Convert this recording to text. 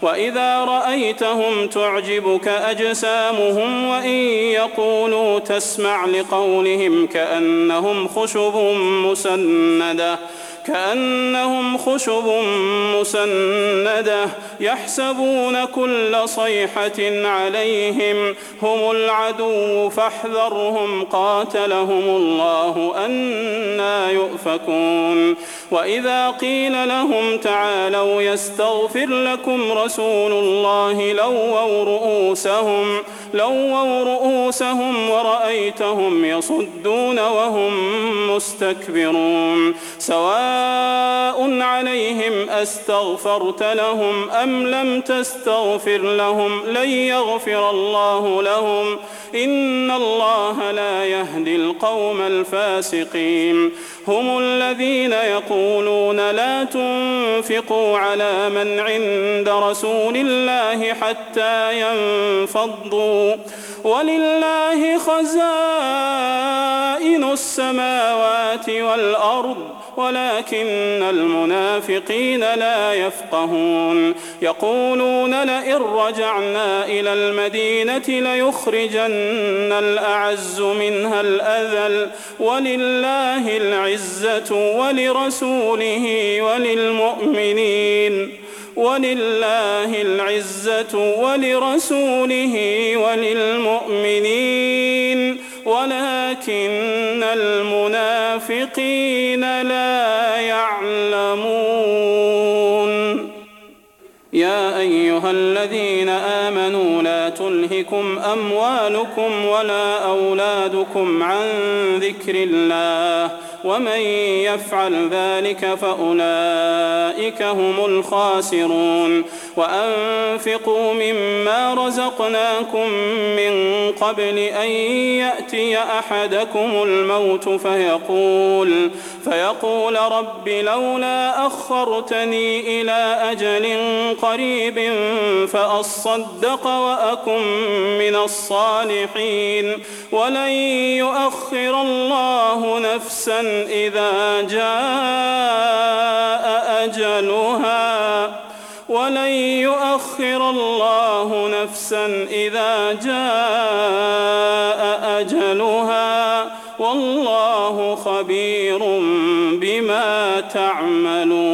وإذا رأيتهم تعجبك أجسامهم وإن يقولوا تسمع لقولهم كأنهم خشب مسندة يحسبون كل صيحة عليهم هم العدو فاحذرهم قاتلهم الله أنى يؤفكون وإذا قيل لهم تعالوا يستغفر لكم رسول الله لووا رؤوسهم ورأيتهم يصدون وهم مستكبرون سواء عليهم أستغفرت لهم أم لم تستغفر لهم لن يغفر الله لهم إن الله لا يهدي القوم الفاسقين هم الذين يقولون لا تنفقوا على من عند رسول الله حتى ينفضوا ولله خزائن السماوات والأرض ولكن المنافقين لا يفقهون يقولون لئن رجعنا إلى المدينة ليخرجن الأعز منها الأذل ولله العزة ولرسوله وللمؤمنين ولكن المنافقين لا يعلمون يا أيها الذين آمنوا لا تلهكم أموالكم ولا أولادكم عن ذكر الله ومن يفعل ذلك فأولئك هم الخاسرون وأنفقوا مما رزقناكم من قبل أن يأتي أحدكم الموت فيقول رب لولا أخرتني إلى أجل قريب فأصدق وأكن من الصالحين ولن يؤخر الله نفسا إذا جاء أجلها والله خبير بما تعملون.